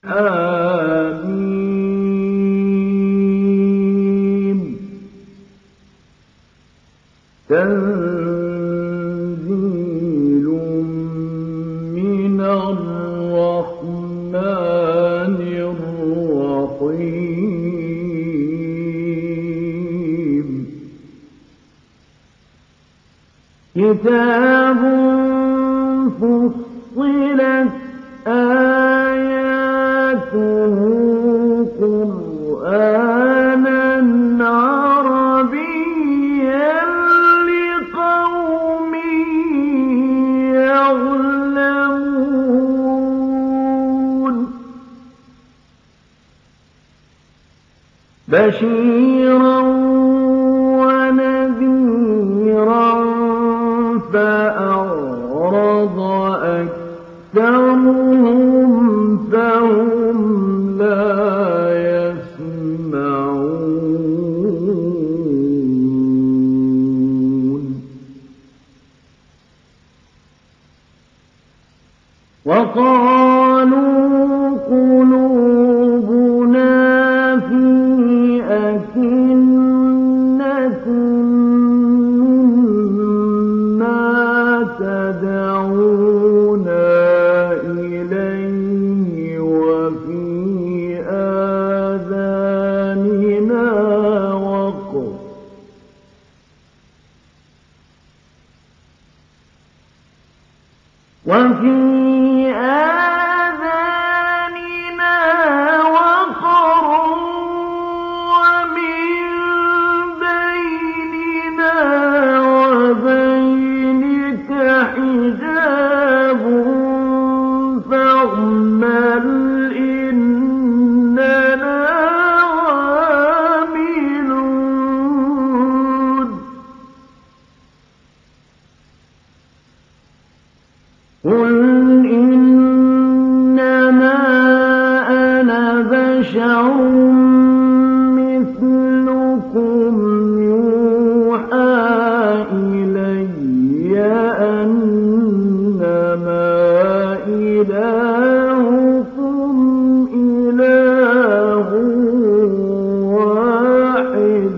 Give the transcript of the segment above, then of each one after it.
حميم تنزيل من الرحمن الرحيم كتاب فصلت آياته قرآنا عربيا لقوم يعلمون بشيرا ونذيرا فأعرض أكثرهم فهم لا يسمعون وقالوا قلوبنا في أكنة مما تدعونا إليه وفي آذاننا وقر ومن بيننا وبينك حجاب فاعمل إننا عاملون قل إنما أنا بشر مثلكم يوحى إلي أنما إلهكم إله واحد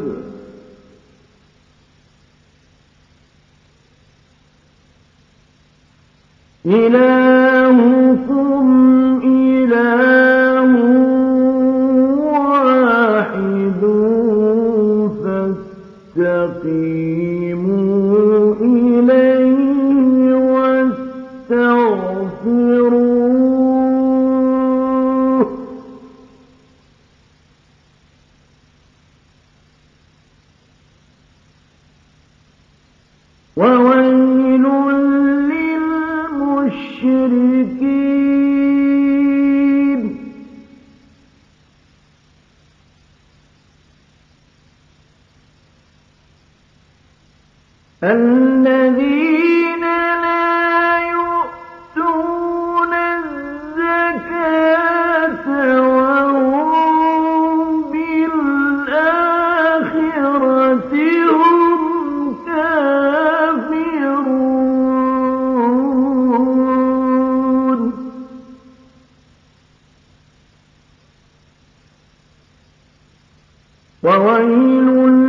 فاستقيموا إليه واستغفروه وويل للمشركين الذين لا يؤتون الزكاة وهم بالآخرة هم كافرون وويل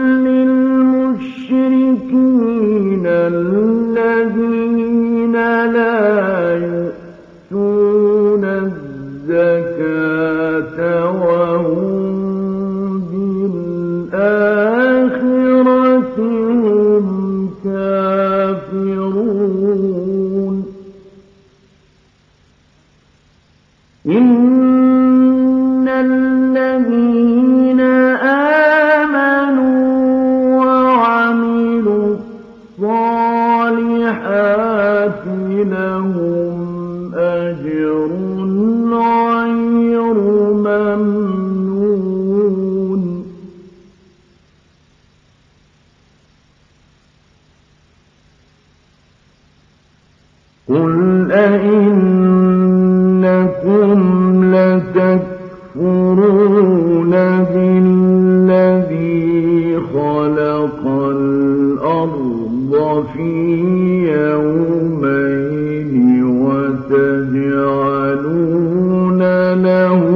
للمشركين الذين لا يؤتون الزكاة وهم بالآخرة هم كافرون إن الذين آمنوا وعملوا الصالحات لهم أجر غير ممنون قل أئنكم لتكفرون بالذي خلق الأرض في يومين وتجعلون له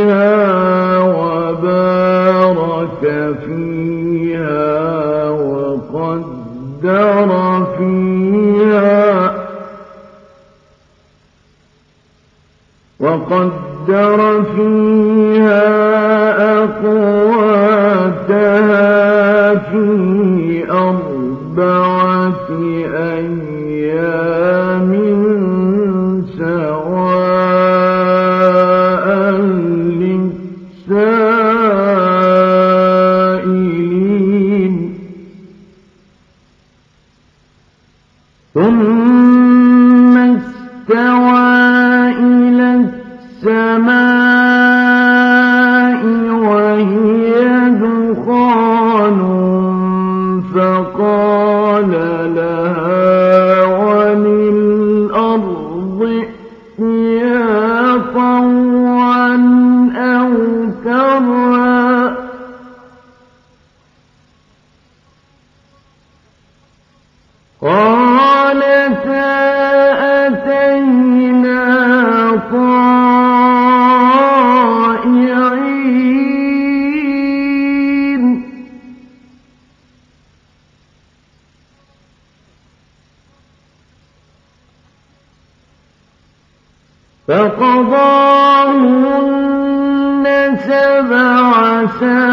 فيها وبارك فيها وقدر فيها أقواتها في 4 أيام سواء للسائلين ثم استوى إلى السماء وهي دخان فقال لها وللأرض ائتيا طوعا أو كرها قالتا أتينا طائعين فقضاهن 7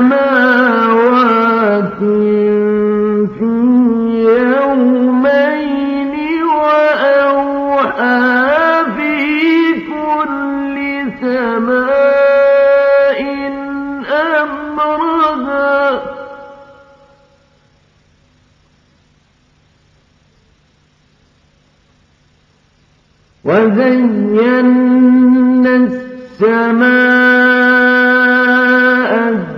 سماوات في يومين وأوحى في كل سماء أمرها وزينا السماء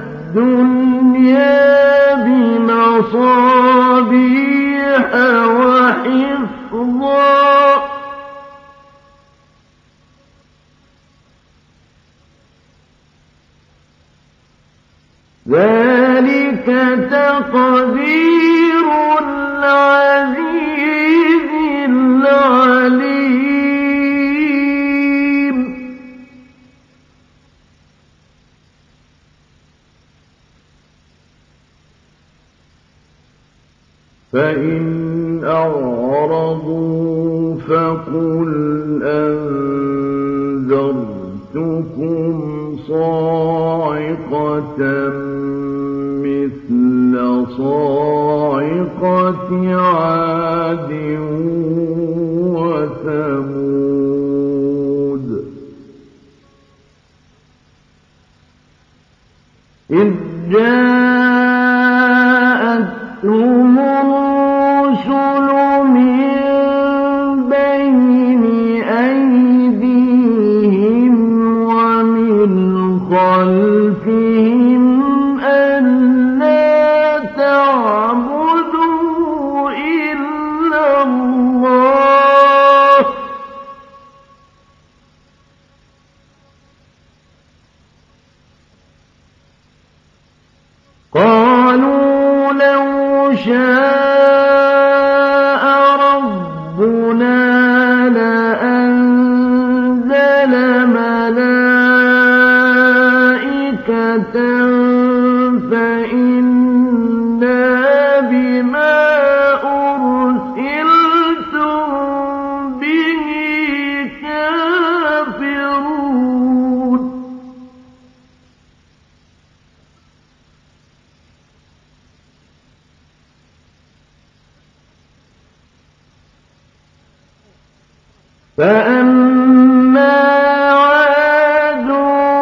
الدنيا بمصابيح وحفظا ذلك تقدير العزيز العليم فإن أعرضوا فقل أنذرتكم صاعقة مثل صاعقة عاد وثمود إذ جاءتهم الرسل من بين أيديهم ومن خلفهم ألا تعبدوا إلا الله قالوا لو شاء ربنا لأنزل ملائكة فإنا بما أرسلتم به كافرون فأما عاد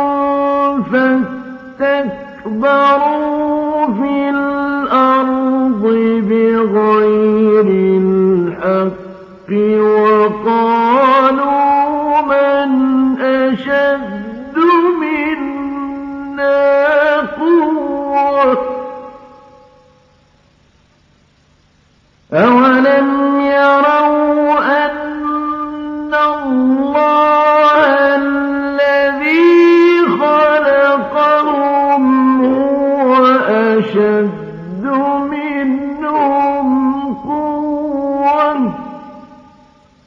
فاستكبروا في الأرض بغير الحق وقالوا من أشد منا قوة أولم يروا أن الله الذي خلقهم هو أشد منهم قوة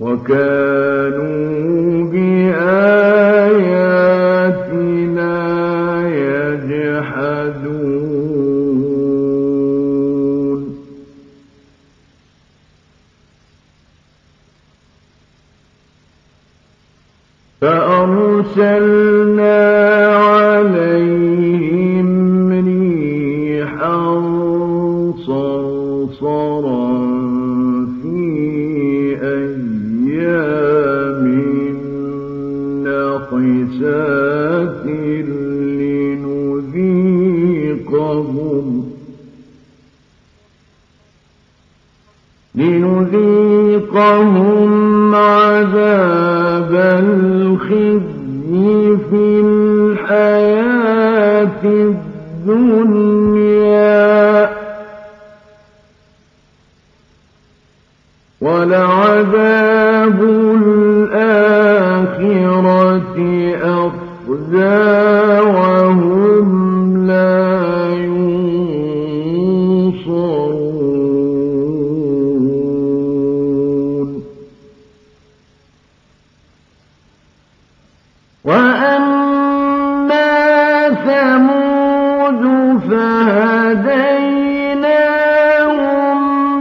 وكانوا بآياتنا يجحدون فأرسلنا عليهم ريحا صرصرا في أيام نحسات لنذيقهم عذاب الخزي في الحياة الدنيا ولعذاب الآخرة أخزى وهم لا ينصرون وأما ثمود فهديناهم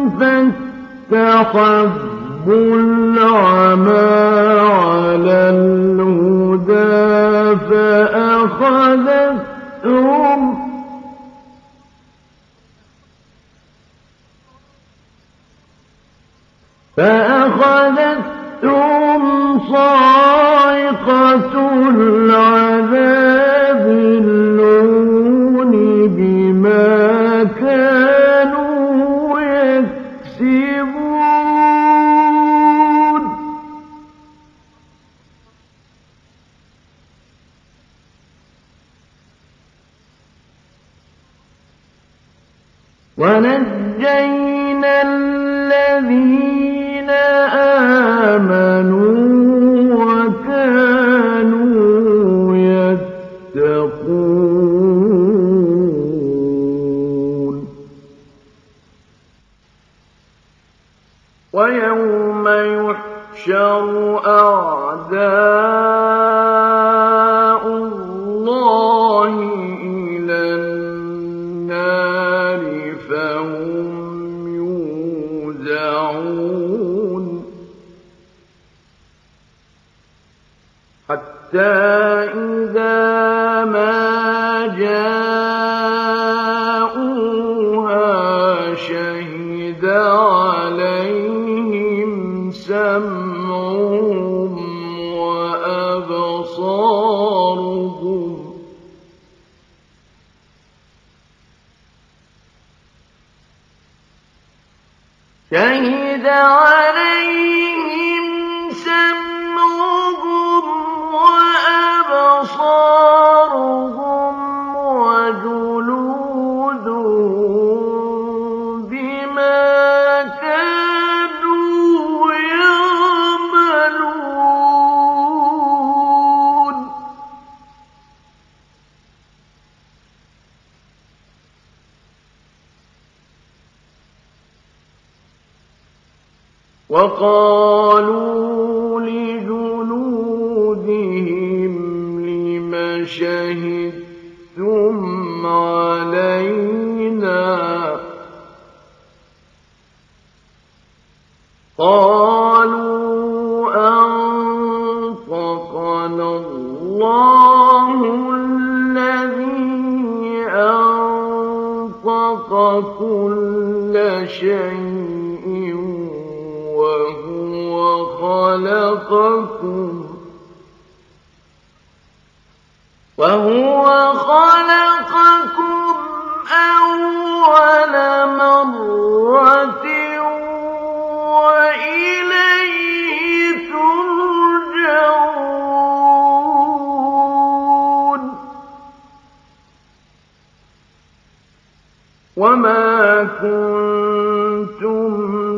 فاستحبوا العمى على الهدى فأخذتهم صاعقة العذاب الهون بما كانوا يكسبون ونجينا الذين آمنوا وكانوا يتقون ويوم يحشر أعداء الله إلى النار فهم يوزعون حتى إذا ما جاءوها شهد عليهم سمعهم وأبصارهم شهد عليهم سمعهم وأبصارهم وجلودهم بما كانوا يعملون وقالوا لجلودهم لم شهدتم علينا قالوا أنطقنا الله الذي أنطق كل شيء وهو خلقكم أول مرة وإليه ترجعون وما كنتم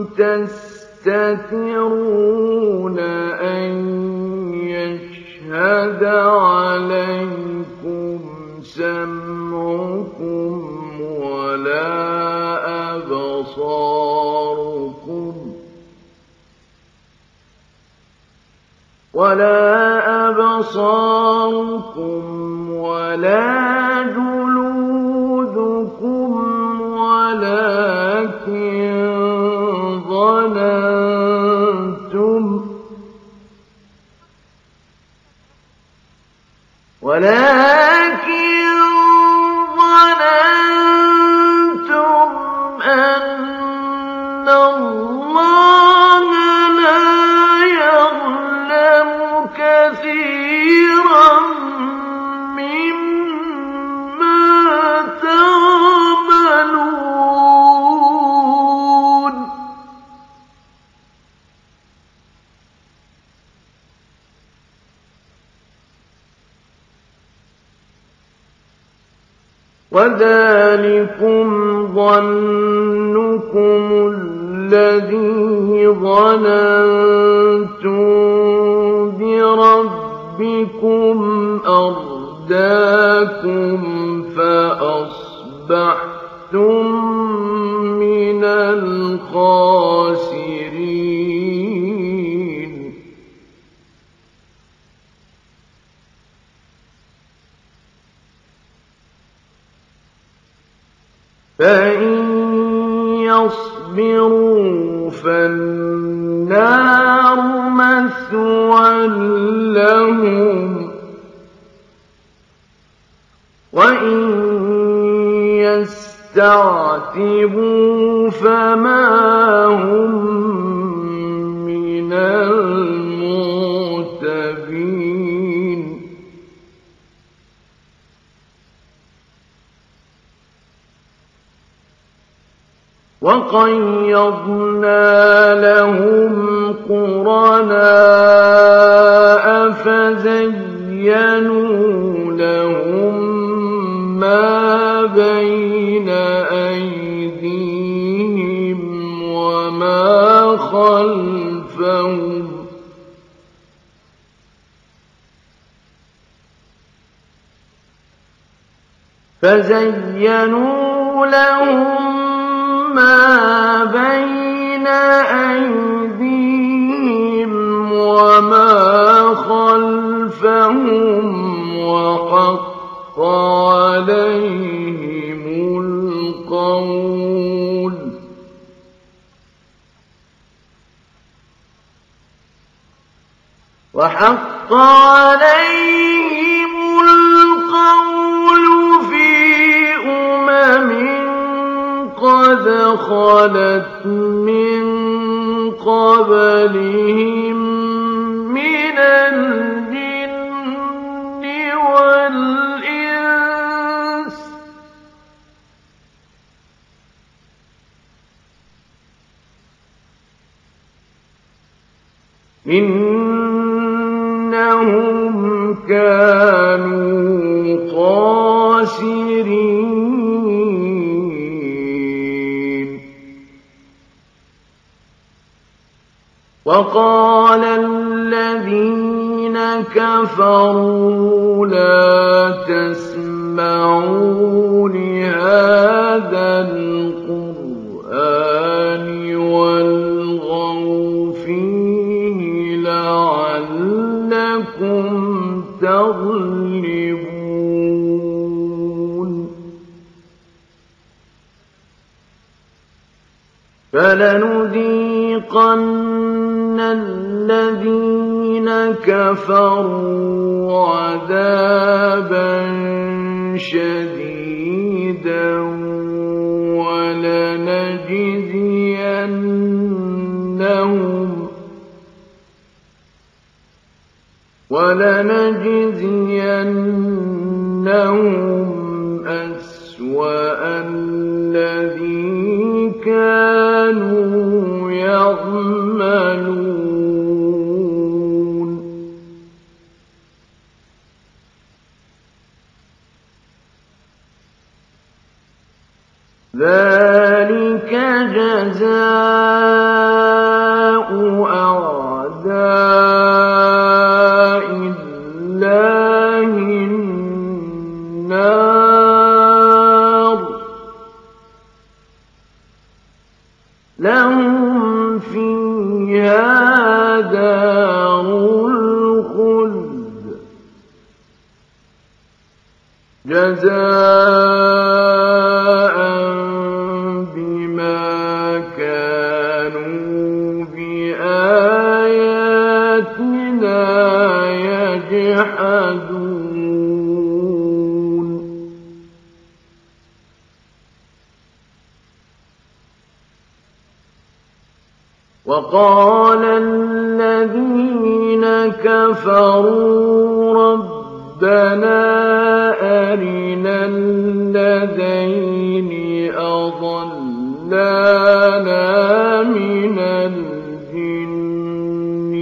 تستترون أن يشهد عليكم سمعكم ولا أبصاركم ولا أبصاركم ولا جلودكم ولكن ظننتم أن الله لا يعلم كثيرا مما تعملون. وذلكم ظنكم الذي ظننتم بربكم أرداكم فأصبحتم من الخاسرين. فإن يصبروا فالنار مثوى لهم وإن يستعتبوا فما هم من المعتبين. وقيضنا لهم قرناء فزينوا لهم ما بين أيديهم وما خلفهم ما بين أيديهم وما خلفهم وحق عليهم القول في قد خلت من قبلهم من الجن والإنس إنهم كانوا خاسرين. وقال الذين كفروا لا تسمعوا لهذا القرآن والغوا فيه لعلكم تغلبون. فلنذيقن الذين كفروا عذابا شديدا ولنجزينهم أسوأ الذي كانوا يعملون. ذلك جزاء أعداء الله النار لهم فيها دار جزاء بما كانوا بآياتنا يجحدون وقال الذين كفروا ربنا أرنا الذين أضلانا من الجن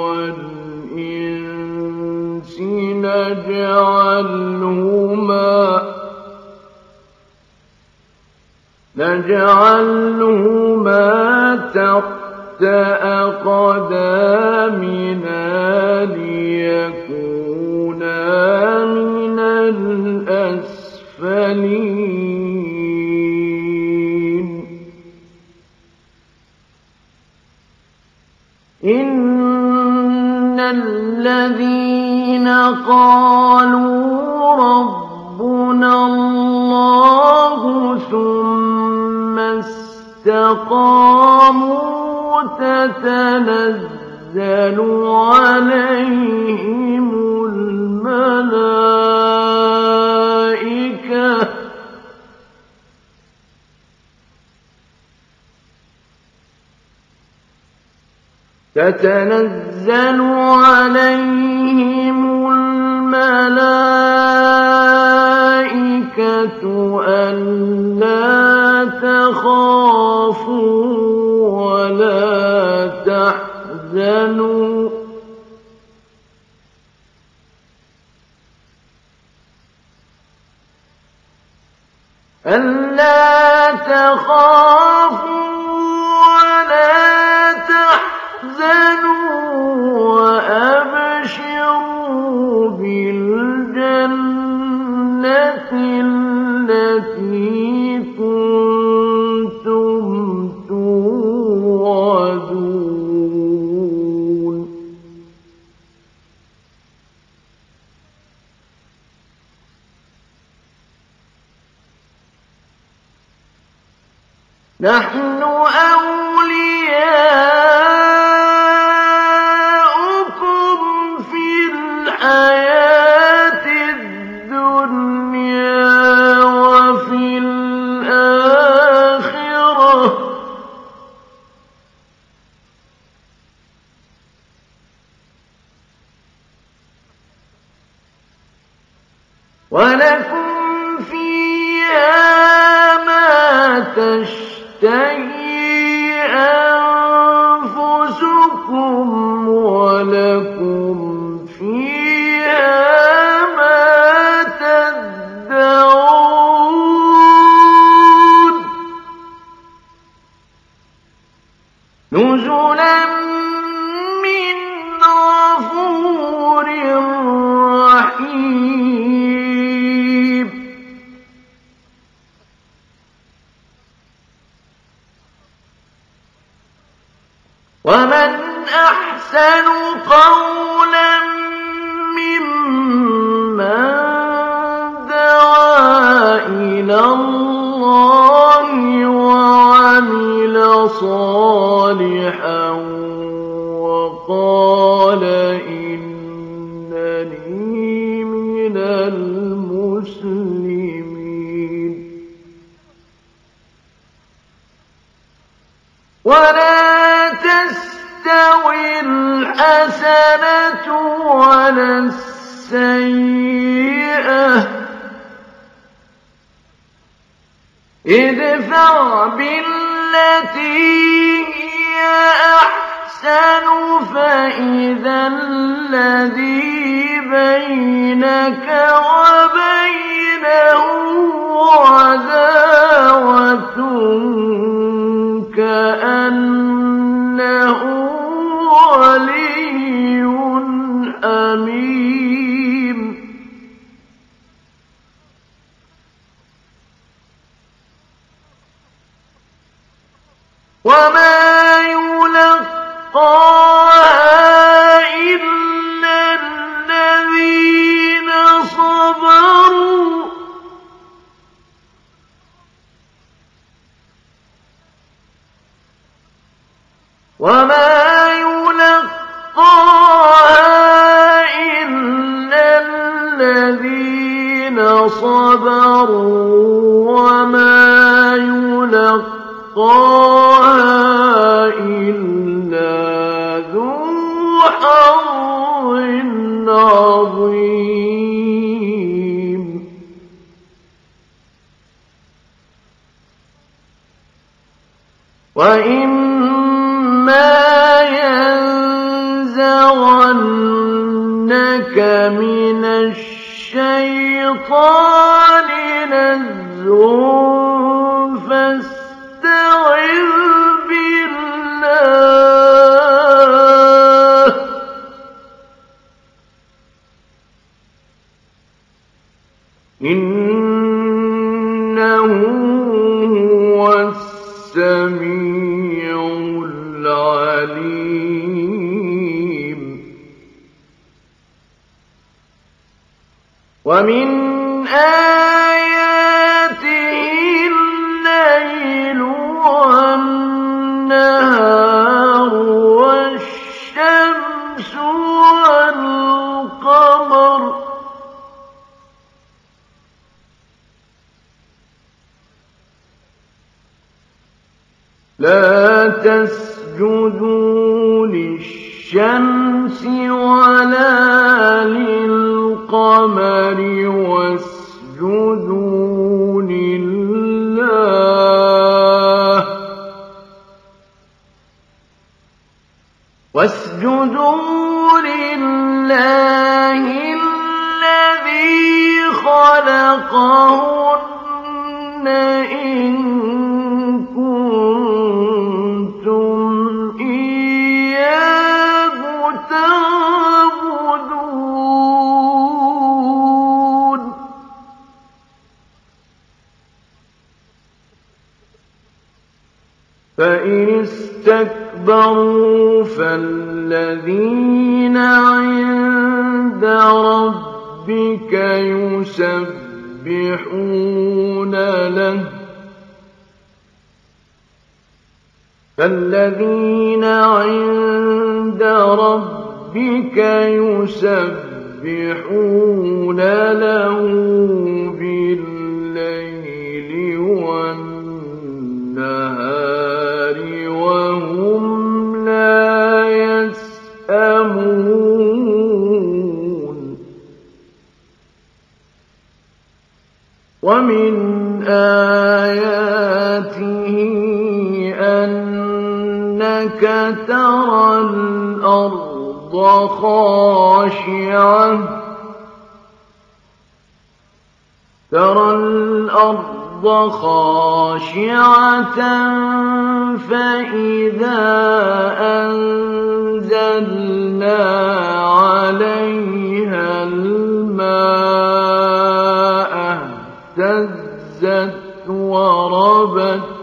والإنس نجعلهما تحت أقدامنا ليكونا من الأسفلين إن الذين قالوا ربنا الله ثم استقاموا تتنزل عليهم الملائكة ألا تخافوا ولا تحزنوا وأبشروا بالجنة التي كنتم توعدون نحن أولياؤكم في الحياة الدنيا وفي الآخرة ولكم فيها ما تشتهي أنفسكم ولكم فيها ما تدعون نزلا من غفور رحيم ومن أحسن قولا ممن دعا إلى الله وعمل صالحا وقال إنني من المسلمين ولا تستوي الحسنة ولا السيئة ادفع بالتي هي أحسن فإذا الذي بينك وبينه عداوة كأنه ولي حميم وما يلقاها إلا الذين صبروا حَظٍّ عَظِيمٍ وَإِمَّا يَنزَغَنَّكَ مِنَ الشَّيْطَانِ نَزْغٌ فَاسْتَعِذْ بِاللَّهِ ۖ إِنَّهُ هُوَ السَّمِيعُ الْعَلِيمُ وَمِنْ آيَاتِهِ اللَّيْلُ وَالنَّهَارُ وَالشَّمْسُ وَالْقَمَرُ ۚ لَا تَسْجُدُوا لِلشَّمْسِ وَلَا لِلْقَمَرِ وَاسْجُدُوا لِلَّهِ الَّذِي خَلَقَهُنَّ إِن كُنتُمْ إِيَّاهُ تَعْبُدُونَ فَإِنِ اسْتَكْبَرُوا فَالَّذِينَ عِندَ رَبِّكَ يُسَبِّحُونَ لَهُ بِاللَّيْلِ وَالنَّهَارِ وَهُمْ لَا يَسْأَمُونَ وَمِنْ آيَاتِهِ أَنَّكَ تَرَى الْأَرْضَ خَاشِعَةً فَإِذَا أَنزَلْنَا عَلَيْهَا الْمَاءَ اهْتَزَّتْ وَرَبَتْ ۚ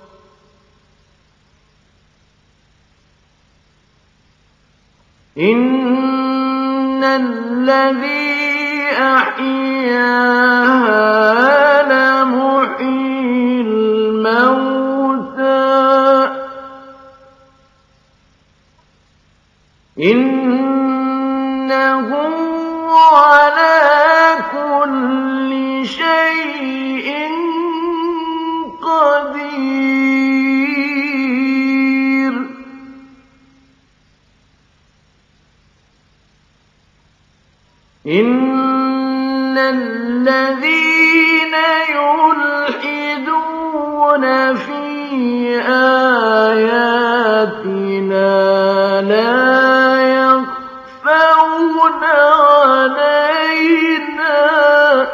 إِنَّ الَّذِي أَحْيَاهَا لَمُحْيِي الْمَوْتَىٰ ۚ إِنَّهُ عَلَىٰ كُلِّ شَيْءٍ قَدِيرٌ إِنَّ الَّذِينَ يُلْحِدُونَ فِي آيَاتِنَا لَا يَخْفَوْنَ عَلَيْنَا ۗ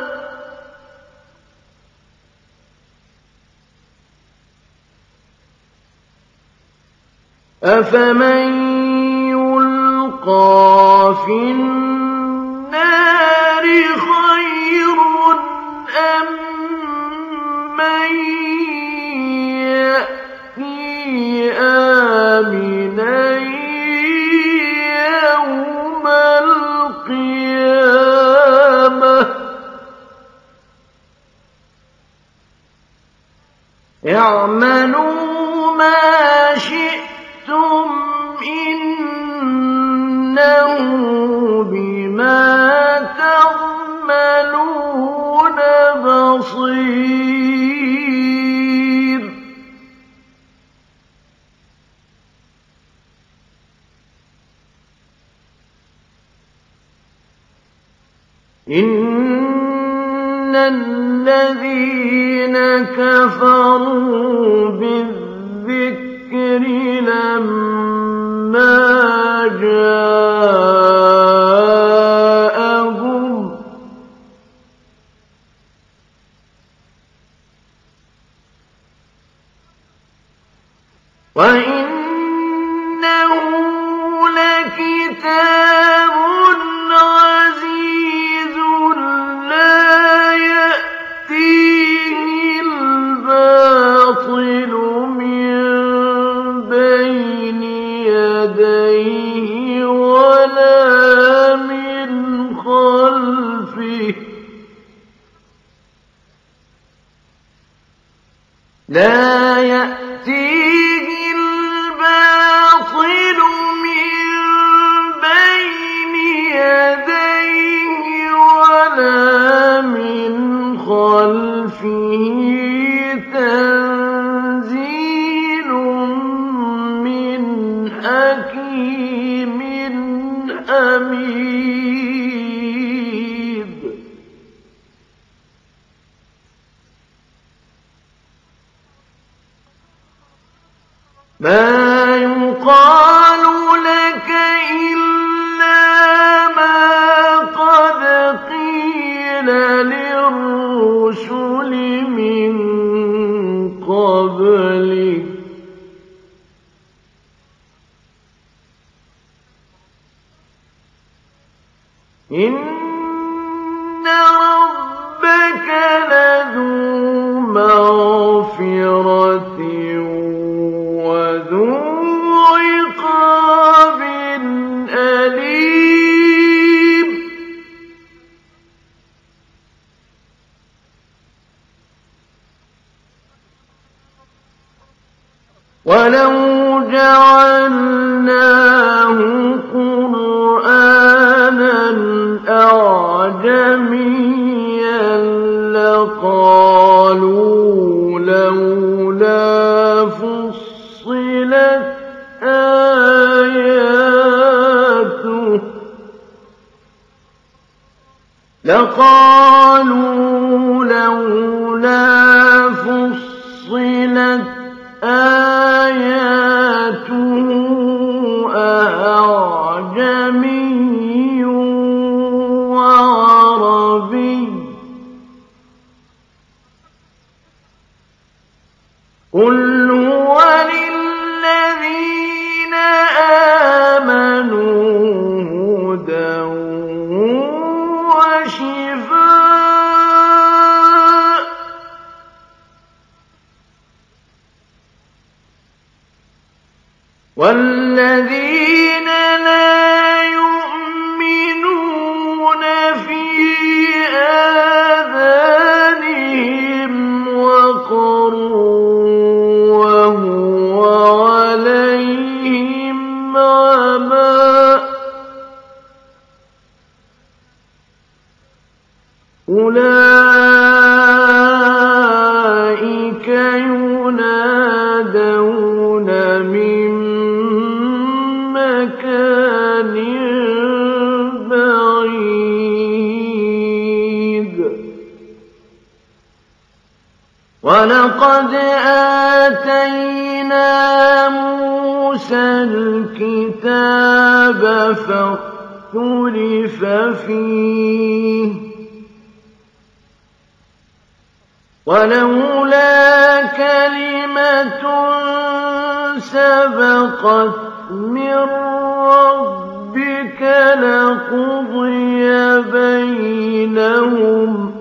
أَفَمَن يُلْقَىٰ فِي النَّارِ خَيْرٌ أَم مَّن يَأْتِي آمِنًا يَوْمَ الْقِيَامَةِ ۚ اعْمَلُوا مَا شِئْتُمْ إِنَّهُ بِمَا تَعْمَلُونَ بَصِيرٌ إن الذين كفروا بالذكر لما جاءهم وإنه لكتاب عزيز لا يأتيه الباطل من بين يديه ولا من خلفه لا يأتيه الباطل من بين يديه ولا من خلفه تنزيل من حكيم حميد ما يقال لك إلا ما قد قيل للرسل من قبلك إن ربك لذو مغفرة وذو عقاب أليم ولو جعلناه قرآنا أعجميا لقالوا لولا فصلت آياته أعجمي وعربي قل هو للذين آمنوا هدى وشفاء والذين لا يؤمنون في آذانهم وقر وهو عليهم عمى أولئك ينادون من مكان بعيد ولقد آتينا موسى الكتاب فاختلف فيه ولولا كلمة سبقت من ربك لقضي بينهم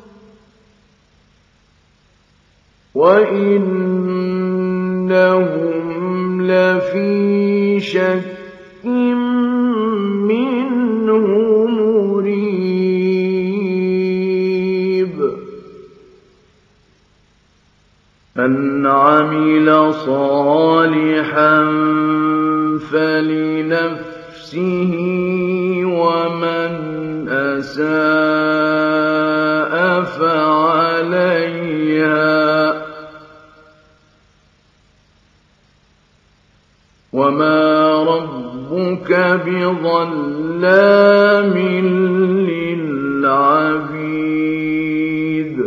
وإنهم لفي شك منه مريب من عمل صالحا فلنفسه ومن أساء فعليها وما ربك بظلام للعبيد العبيد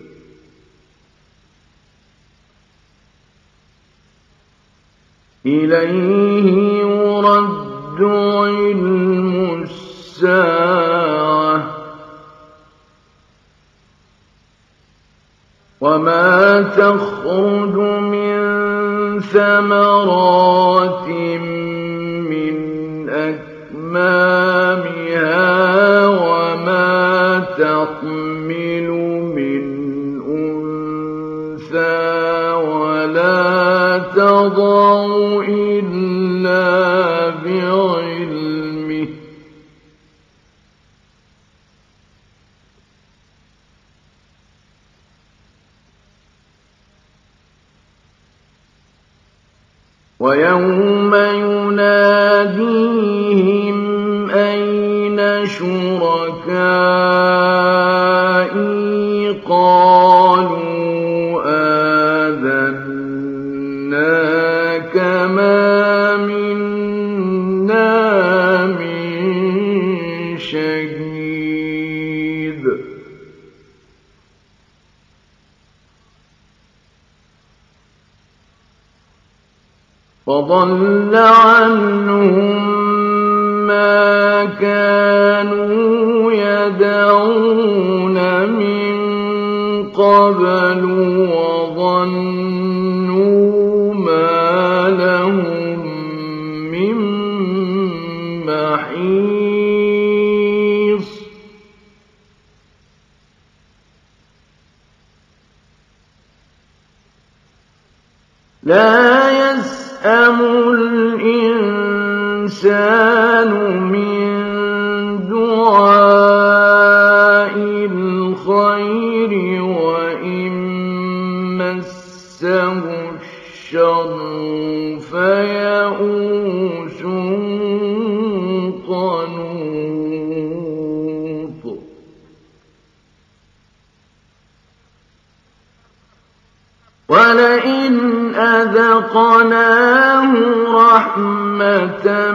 إليه يرد علم الساعة وما تخرج من ثمرات من أكمامها وما تحمل من أنثى ولا تضع إلا بعلمه ويوم يناديهم أين شركائي قالوا آذناك ما منا من شهيد فضل عنهم ما كانوا يدعون من قبل وظنوا ما لهم من محيص لا يسأم الإنسان من دعاء الخير وإن مسه الشر فيئوس قنوط ولئن أذقناه رحمة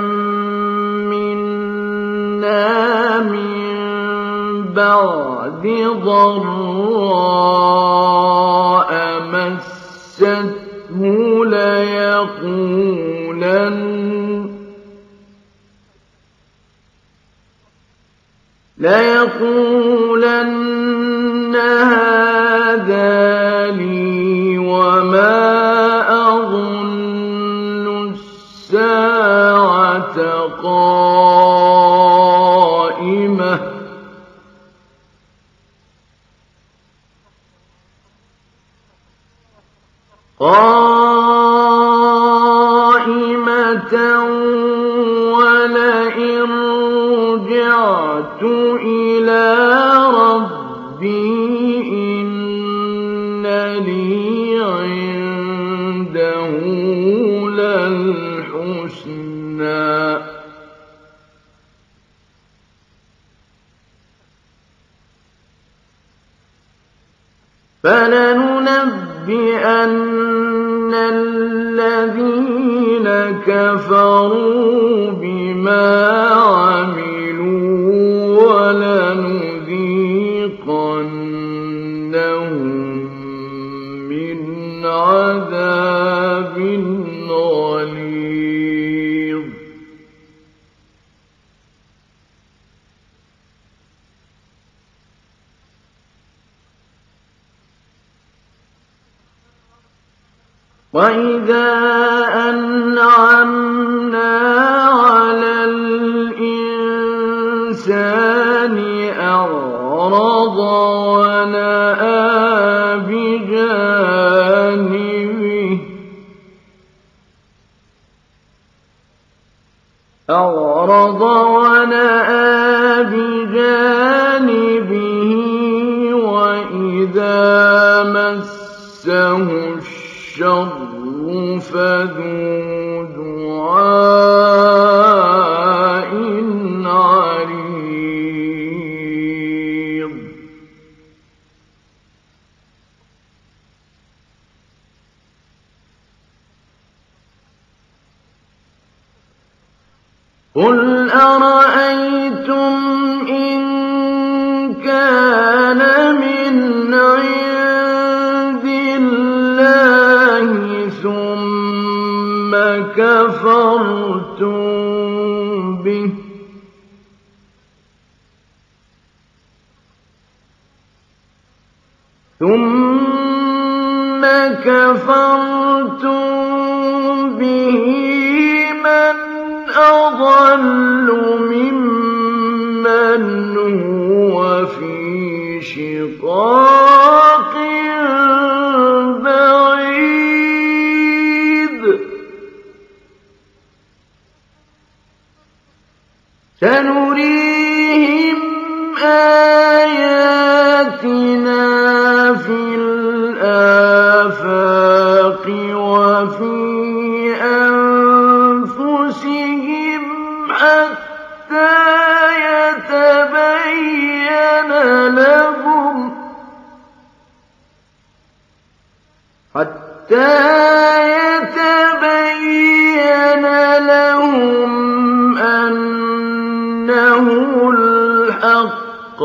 منا من بعد ضراء مسته ليقولن هذا لي وما أظن الساعة قائمة ولئن رجعت إلى ربي إن لي عنده للحسنى فلننبئن الذين كفروا بما عملوا ولنذيقنهم من عذاب غليظ وإذا أنعمنا على الإنسان أعرض ونأى بجانبه وإذا مسه الشر فذو دعاء عريض قل أرأيتم إن ثم كفرتم به من أضل ممن هو في شقاق بعيد سنريهم آياتنا في الآفاق وفي أنفسهم حتى يتبين لهم أنه الحق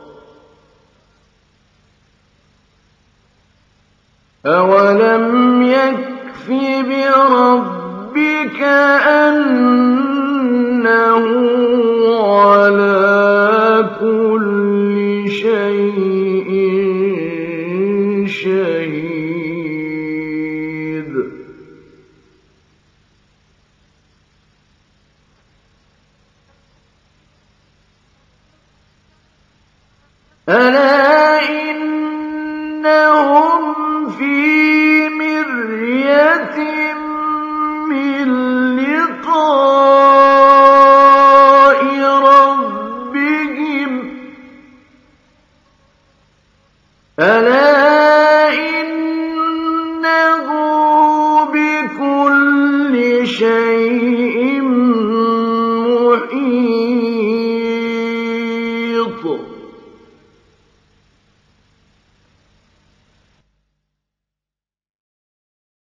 أولم يكف بربك أنه على كل شيء شهيد ألا إنهم في مرية من لقاء ربهم ألا إنه بكل شيء